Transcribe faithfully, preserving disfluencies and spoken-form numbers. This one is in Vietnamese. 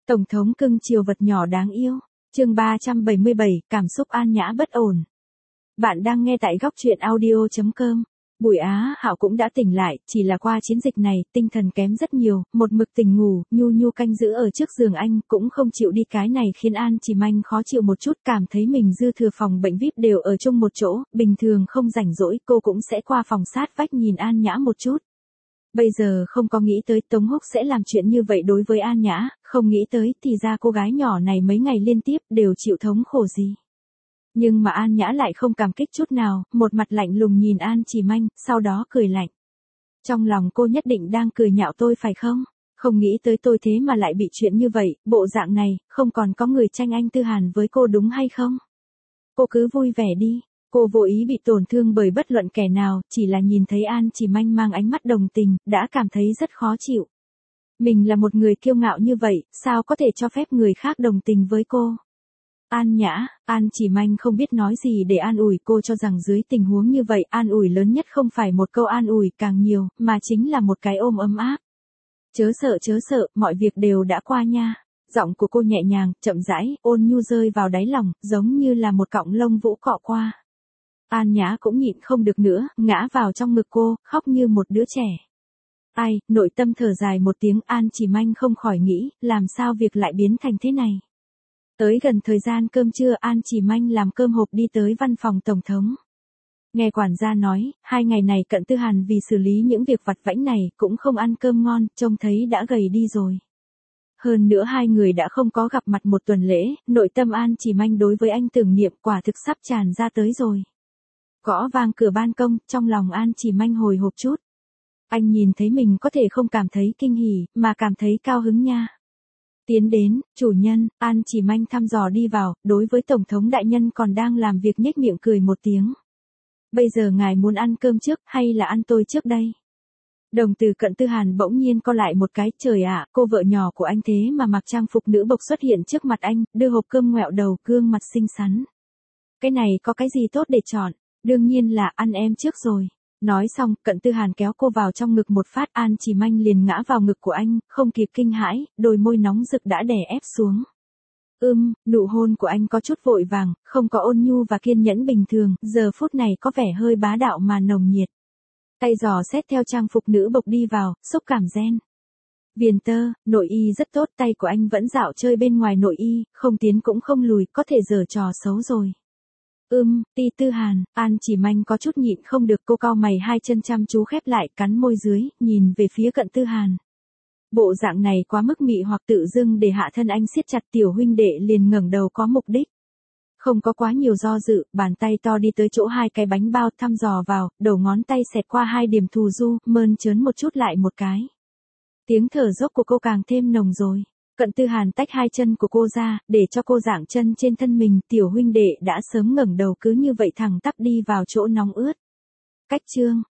Tổng thống cưng chiều vật nhỏ đáng yêu. Chương ba trăm bảy mươi bảy, cảm xúc An Nhã bất ổn. Bạn đang nghe tại góc truyện audio chấm com. Bùi Á Hạo cũng đã tỉnh lại, chỉ là qua chiến dịch này, tinh thần kém rất nhiều, một mực tỉnh ngủ, nhu nhu canh giữ ở trước giường anh, cũng không chịu đi, cái này khiến An Chỉ Manh khó chịu một chút, cảm thấy mình dư thừa phòng bệnh vi ai pi đều ở chung một chỗ, bình thường không rảnh rỗi, cô cũng sẽ qua phòng sát vách nhìn An Nhã một chút. Bây giờ không có nghĩ tới Tống Húc sẽ làm chuyện như vậy đối với An Nhã, không nghĩ tới thì ra cô gái nhỏ này mấy ngày liên tiếp đều chịu thống khổ gì. Nhưng mà An Nhã lại không cảm kích chút nào, một mặt lạnh lùng nhìn An Chỉ Manh, sau đó cười lạnh. Trong lòng cô nhất định đang cười nhạo tôi phải không? Không nghĩ tới tôi thế mà lại bị chuyện như vậy, bộ dạng này, không còn có người tranh anh tư hàn với cô đúng hay không? Cô cứ vui vẻ đi. Cô vô ý bị tổn thương bởi bất luận kẻ nào, chỉ là nhìn thấy An Chỉ Manh mang ánh mắt đồng tình, đã cảm thấy rất khó chịu. Mình là một người kiêu ngạo như vậy, sao có thể cho phép người khác đồng tình với cô? An Nhã, An Chỉ Manh không biết nói gì để an ủi cô, cho rằng dưới tình huống như vậy, an ủi lớn nhất không phải một câu an ủi càng nhiều, mà chính là một cái ôm ấm áp. Chớ sợ chớ sợ, mọi việc đều đã qua nha. Giọng của cô nhẹ nhàng, chậm rãi, ôn nhu rơi vào đáy lòng, giống như là một cọng lông vũ cọ qua. An Nhã cũng nhịn không được nữa, ngã vào trong ngực cô, khóc như một đứa trẻ. Ai, nội tâm thở dài một tiếng, An Chỉ Manh không khỏi nghĩ, làm sao việc lại biến thành thế này. Tới gần thời gian cơm trưa, An Chỉ Manh làm cơm hộp đi tới văn phòng tổng thống. Nghe quản gia nói, hai ngày này Cận Tư Hàn vì xử lý những việc vặt vãnh này, cũng không ăn cơm ngon, trông thấy đã gầy đi rồi. Hơn nữa hai người đã không có gặp mặt một tuần lễ, nội tâm An Chỉ Manh đối với anh tưởng niệm quả thực sắp tràn ra tới rồi. Gõ vang cửa ban công, trong lòng An Chỉ Manh hồi hộp chút. Anh nhìn thấy mình có thể không cảm thấy kinh hỉ, mà cảm thấy cao hứng nha. Tiến đến, chủ nhân, An Chỉ Manh thăm dò đi vào, đối với Tổng thống đại nhân còn đang làm việc nhếch miệng cười một tiếng. Bây giờ ngài muốn ăn cơm trước, hay là ăn tôi trước đây? Đồng tử Cận Tư Hàn bỗng nhiên co lại một cái, trời ạ, cô vợ nhỏ của anh thế mà mặc trang phục nữ bộc xuất hiện trước mặt anh, đưa hộp cơm ngoẹo đầu, gương mặt xinh xắn. Cái này có cái gì tốt để chọn? Đương nhiên là ăn em trước rồi. Nói xong, Cận Tư Hàn kéo cô vào trong ngực một phát, An Chỉ Manh liền ngã vào ngực của anh, không kịp kinh hãi, đôi môi nóng rực đã đè ép xuống. Ưm, nụ hôn của anh có chút vội vàng, không có ôn nhu và kiên nhẫn bình thường, giờ phút này có vẻ hơi bá đạo mà nồng nhiệt. Tay giò xét theo trang phục nữ bộc đi vào, xúc cảm gen. Viền tơ, nội y rất tốt, tay của anh vẫn dạo chơi bên ngoài nội y, không tiến cũng không lùi, có thể giở trò xấu rồi. Ưm, Ti Tư Hàn, An Chỉ Manh có chút nhịn không được, cô cau mày hai chân chăm chú khép lại, cắn môi dưới, nhìn về phía Cận Tư Hàn. Bộ dạng này quá mức mị hoặc tự dưng để hạ thân anh siết chặt, tiểu huynh đệ liền ngẩng đầu có mục đích. Không có quá nhiều do dự, bàn tay to đi tới chỗ hai cái bánh bao, thăm dò vào, đầu ngón tay xẹt qua hai điểm thù du, mơn trớn một chút lại một cái. Tiếng thở dốc của cô càng thêm nồng rồi. Cận Tư Hàn tách hai chân của cô ra, để cho cô dạng chân trên thân mình, tiểu huynh đệ đã sớm ngẩng đầu cứ như vậy thẳng tắp đi vào chỗ nóng ướt. Cách chương,